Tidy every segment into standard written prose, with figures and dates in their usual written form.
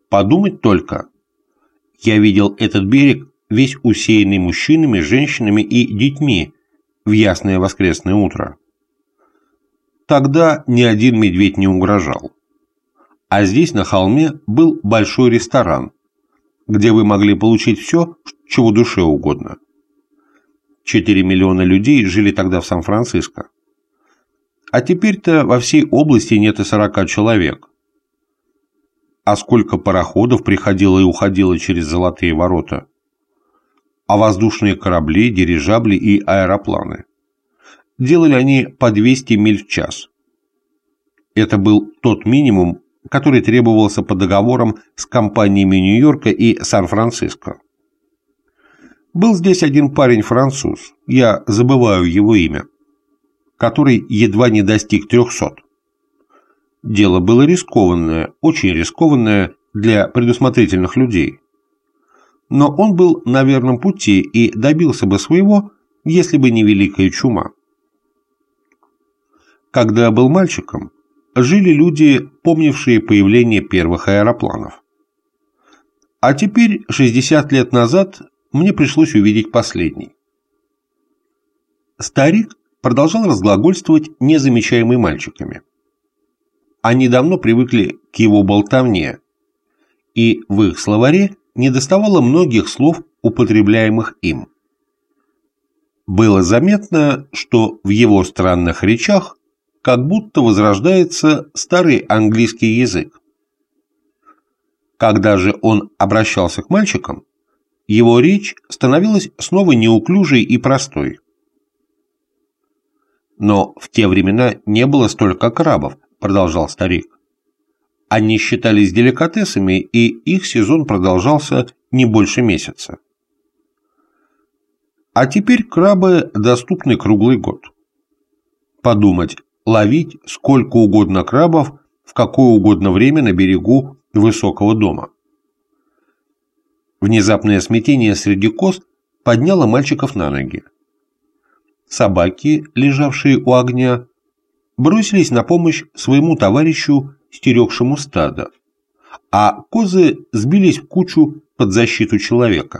Подумать только. Я видел этот берег, весь усеянный мужчинами, женщинами и детьми в ясное воскресное утро. Тогда ни один медведь не угрожал. А здесь, на холме, был большой ресторан, где вы могли получить все, чего душе угодно. 4 миллиона людей жили тогда в Сан-Франциско. А теперь-то во всей области нет и 40 человек. А сколько пароходов приходило и уходило через Золотые ворота. А воздушные корабли, дирижабли и аэропланы. Делали они по 200 миль в час. Это был тот минимум, который требовался по договорам с компаниями Нью-Йорка и Сан-Франциско. Был здесь один парень-француз, я забываю его имя, который едва не достиг 300. Дело было рискованное, очень рискованное для предусмотрительных людей. Но он был на верном пути и добился бы своего, если бы не Великая чума. Когда я был мальчиком, жили люди, помнившие появление первых аэропланов. А теперь, 60 лет назад, мне пришлось увидеть последний. Старик продолжал разглагольствовать, незамечаемый мальчиками. Они давно привыкли к его болтовне, и в их словаре недоставало многих слов, употребляемых им. Было заметно, что в его странных речах как будто возрождается старый английский язык. Когда же он обращался к мальчикам, его речь становилась снова неуклюжей и простой. «Но в те времена не было столько крабов», — продолжал старик. «Они считались деликатесами, и их сезон продолжался не больше месяца. А теперь крабы доступны круглый год. Подумать, ловить сколько угодно крабов в какое угодно время на берегу высокого дома». Внезапное смятение среди коз подняло мальчиков на ноги. Собаки, лежавшие у огня, бросились на помощь своему товарищу, стерегшему стадо, а козы сбились в кучу под защиту человека.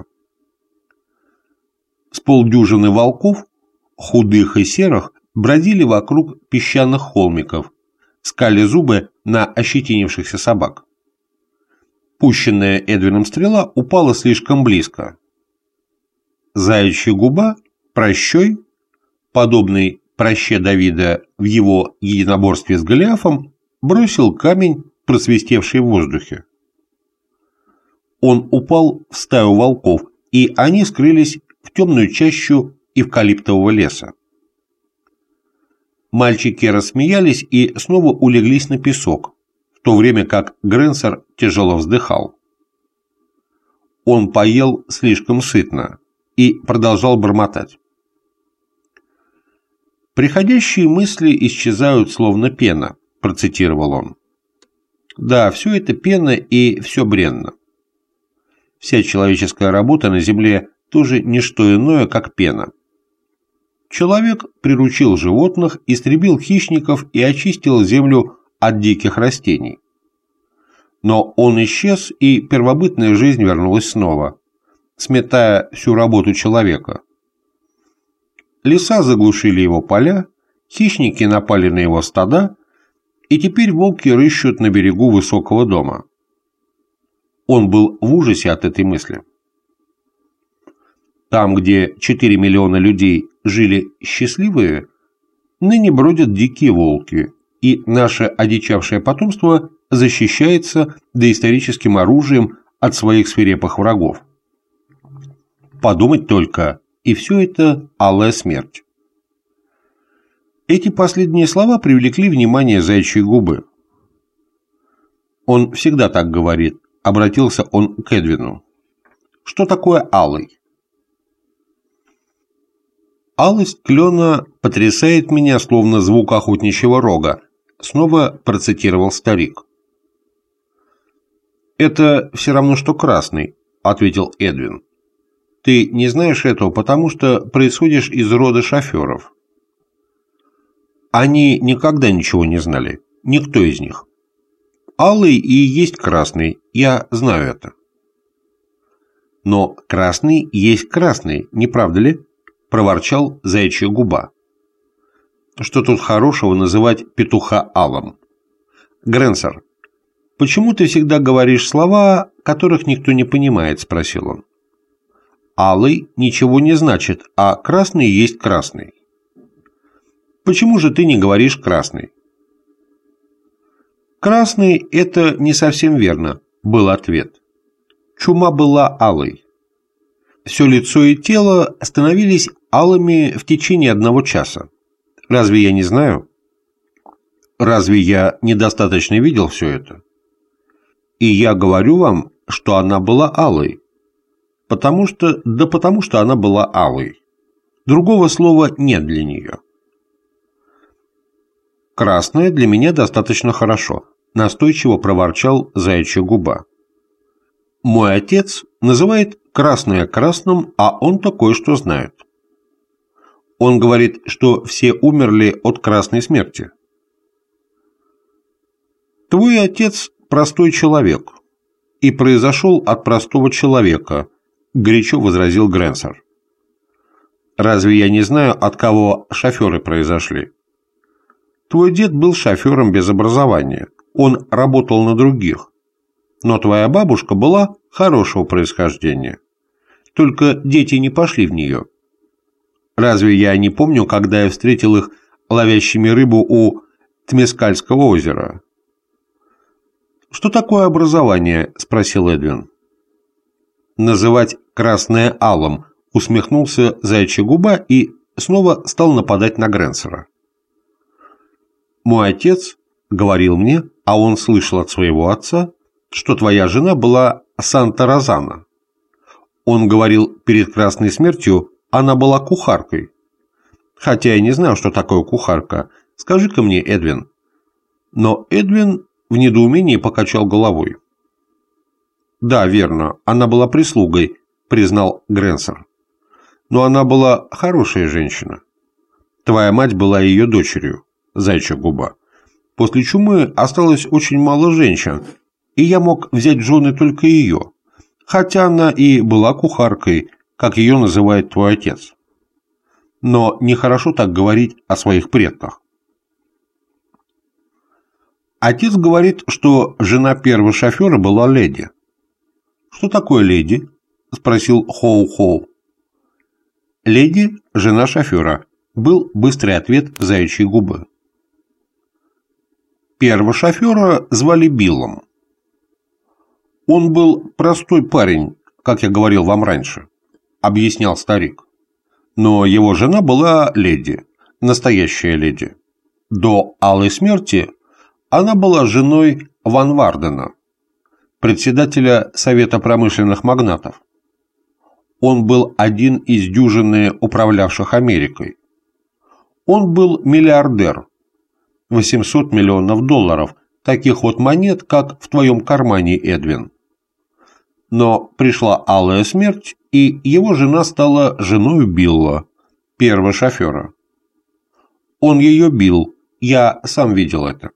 С полдюжины волков, худых и серых, бродили вокруг песчаных холмиков, скали зубы на ощетинившихся собак. Пущенная Эдвином стрела упала слишком близко. Заячья губа, прощой, подобный проще Давида в его единоборстве с Голиафом, бросил камень, просвистевший в воздухе. Он упал в стаю волков, и они скрылись в темную чащу эвкалиптового леса. Мальчики рассмеялись и снова улеглись на песок, в то время как Грэнсер тяжело вздыхал. Он поел слишком сытно и продолжал бормотать. «Приходящие мысли исчезают, словно пена», – процитировал он. «Да, все это пена и все бренно. Вся человеческая работа на земле тоже не что иное, как пена. Человек приручил животных, истребил хищников и очистил землю от диких растений. Но он исчез, и первобытная жизнь вернулась снова, сметая всю работу человека. Леса заглушили его поля, хищники напали на его стада, и теперь волки рыщут на берегу высокого дома». Он был в ужасе от этой мысли. Там, где 4 миллиона людей жили счастливые, ныне бродят дикие волки, и наше одичавшее потомство защищается доисторическим оружием от своих свирепых врагов. Подумать только, и все это алая смерть. Эти последние слова привлекли внимание заячьей губы. Он всегда так говорит, обратился он к Эдвину. Что такое алый? «Алость клена потрясает меня, словно звук охотничьего рога», снова процитировал старик. «Это все равно, что красный», — ответил Эдвин. «Ты не знаешь этого, потому что происходишь из рода шоферов». Они никогда ничего не знали, никто из них. Алый и есть красный, я знаю это. Но красный есть красный, не правда ли? Проворчал заячья губа. Что тут хорошего называть петуха алым? Грэнсер, почему ты всегда говоришь слова, которых никто не понимает? Спросил он. Алый ничего не значит, а красный есть красный. Почему же ты не говоришь красный? Красный – это не совсем верно, был ответ. Чума была алой. Все лицо и тело становились алыми в течение 1 часа. Разве я не знаю? Разве я недостаточно видел все это? И я говорю вам, что она была алой. Потому что она была алой. Другого слова нет для нее. Красное для меня достаточно хорошо, настойчиво проворчал заячья губа. Мой отец называет красное красным, а он-то кое-что знает. Он говорит, что все умерли от красной смерти. Твой отец простой человек и произошел от простого человека, горячо возразил Грэнсер. Разве я не знаю, от кого шоферы произошли? Твой дед был шофером без образования, он работал на других. Но твоя бабушка была хорошего происхождения. Только дети не пошли в нее. Разве я не помню, когда я встретил их ловящими рыбу у Тмескальского озера? «Что такое образование?» – спросил Эдвин. «Называть красное алым», – усмехнулся заячья губа и снова стал нападать на Грэнсера. «Мой отец говорил мне, а он слышал от своего отца, что твоя жена была Санта-Розана. Он говорил, перед красной смертью она была кухаркой. Хотя я не знаю, что такое кухарка. Скажи-ка мне, Эдвин». Но Эдвин в недоумении покачал головой. «Да, верно, она была прислугой», — признал Грэнсер. «Но она была хорошая женщина. Твоя мать была ее дочерью, заячья губа. После чумы осталось очень мало женщин, и я мог взять в жены только ее, хотя она и была кухаркой, как ее называет твой отец. Но нехорошо так говорить о своих предках». Отец говорит, что жена первого шофера была леди. «Что такое леди?» – спросил Хоу-Хоу. «Леди – жена шофера», – был быстрый ответ заячьей губы. Первого шофера звали Биллом. «Он был простой парень, как я говорил вам раньше», – объяснял старик. «Но его жена была леди, настоящая леди. До алой смерти она была женой Ван Вардена, председателя Совета промышленных магнатов. Он был один из дюжины управлявших Америкой. Он был миллиардер. 800 миллионов долларов, таких вот монет, как в твоем кармане, Эдвин. Но пришла алая смерть, и его жена стала женой Билла, первого шофера. Он ее бил, я сам видел это».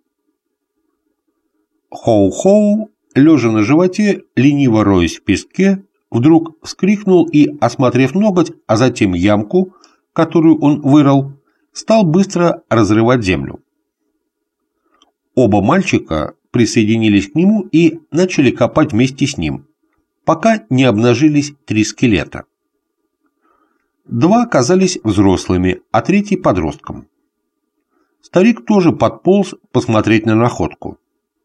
Хоу-Хоу, лежа на животе, лениво роясь в песке, вдруг вскрикнул и, осмотрев ноготь, а затем ямку, которую он вырыл, стал быстро разрывать землю. Оба мальчика присоединились к нему и начали копать вместе с ним, пока не обнажились 3 скелета. 2 оказались взрослыми, а 3 – подростком. Старик тоже подполз посмотреть на находку.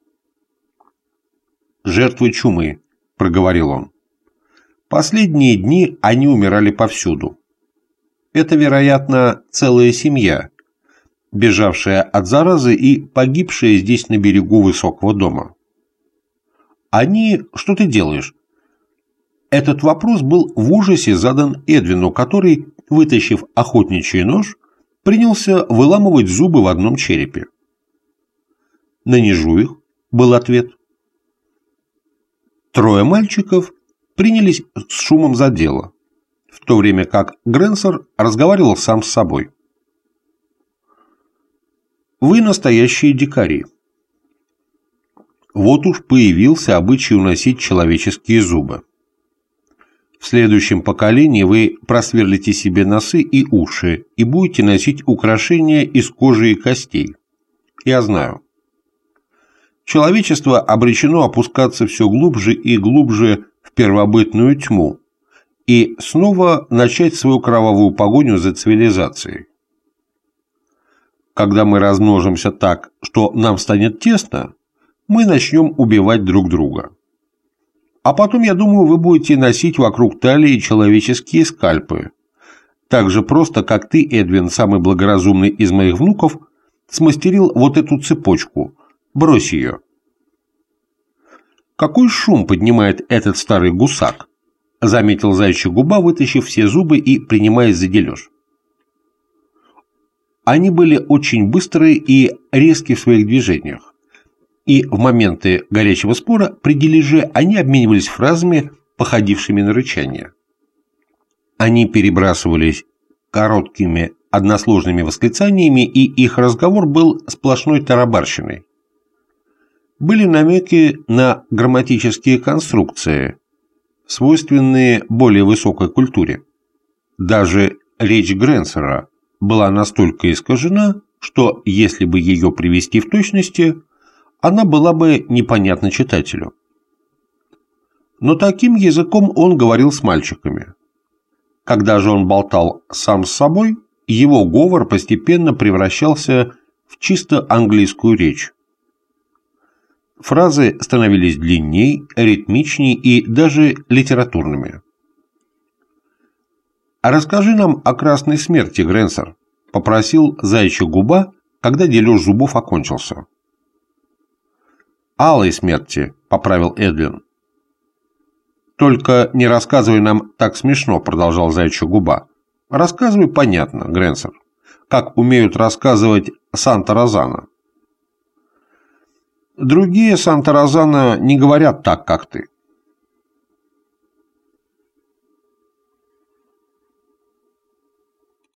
«Жертвы чумы», – проговорил он. «Последние дни они умирали повсюду. Это, вероятно, целая семья, бежавшая от заразы и погибшая здесь на берегу высокого дома. Они... Что ты делаешь?» Этот вопрос был в ужасе задан Эдвину, который, вытащив охотничий нож, принялся выламывать зубы в одном черепе. «Нанижу их», – был ответ. 3 мальчиков принялись с шумом за дело, в то время как Грэнсер разговаривал сам с собой. «Вы настоящие дикари. вот уж появился обычай уносить человеческие зубы. В следующем поколении вы просверлите себе носы и уши и будете носить украшения из кожи и костей. Я знаю. Человечество обречено опускаться все глубже и глубже в первобытную тьму и снова начать свою кровавую погоню за цивилизацией. Когда мы размножимся так, что нам станет тесно, мы начнем убивать друг друга. А потом, я думаю, вы будете носить вокруг талии человеческие скальпы. Так же просто, как ты, Эдвин, самый благоразумный из моих внуков, смастерил вот эту цепочку. Брось ее. Какой шум поднимает этот старый гусак? Заметил Заячья Губа, вытащив все зубы и принимаясь за дележ. Они были очень быстрые и резкие в своих движениях. И в моменты горячего спора при дележе они обменивались фразами, походившими на рычание. Они перебрасывались короткими односложными восклицаниями, и их разговор был сплошной тарабарщиной. Были намеки на грамматические конструкции, свойственные более высокой культуре. Даже речь Грэнсера была настолько искажена, что, если бы ее привести в точности, она была бы непонятна читателю. Но таким языком он говорил с мальчиками. Когда же он болтал сам с собой, его говор постепенно превращался в чисто английскую речь. Фразы становились длинней, ритмичней и даже литературными. «А расскажи нам о Красной Смерти, Грэнсер», — попросил Заячья Губа, когда дележ зубов окончился. «Алой смерти», — поправил Эдвин. «Только не рассказывай нам так смешно», — продолжал Заячья Губа. «Рассказывай понятно, Грэнсер, как умеют рассказывать Санта-Розана». «Другие Санта-Розана не говорят так, как ты».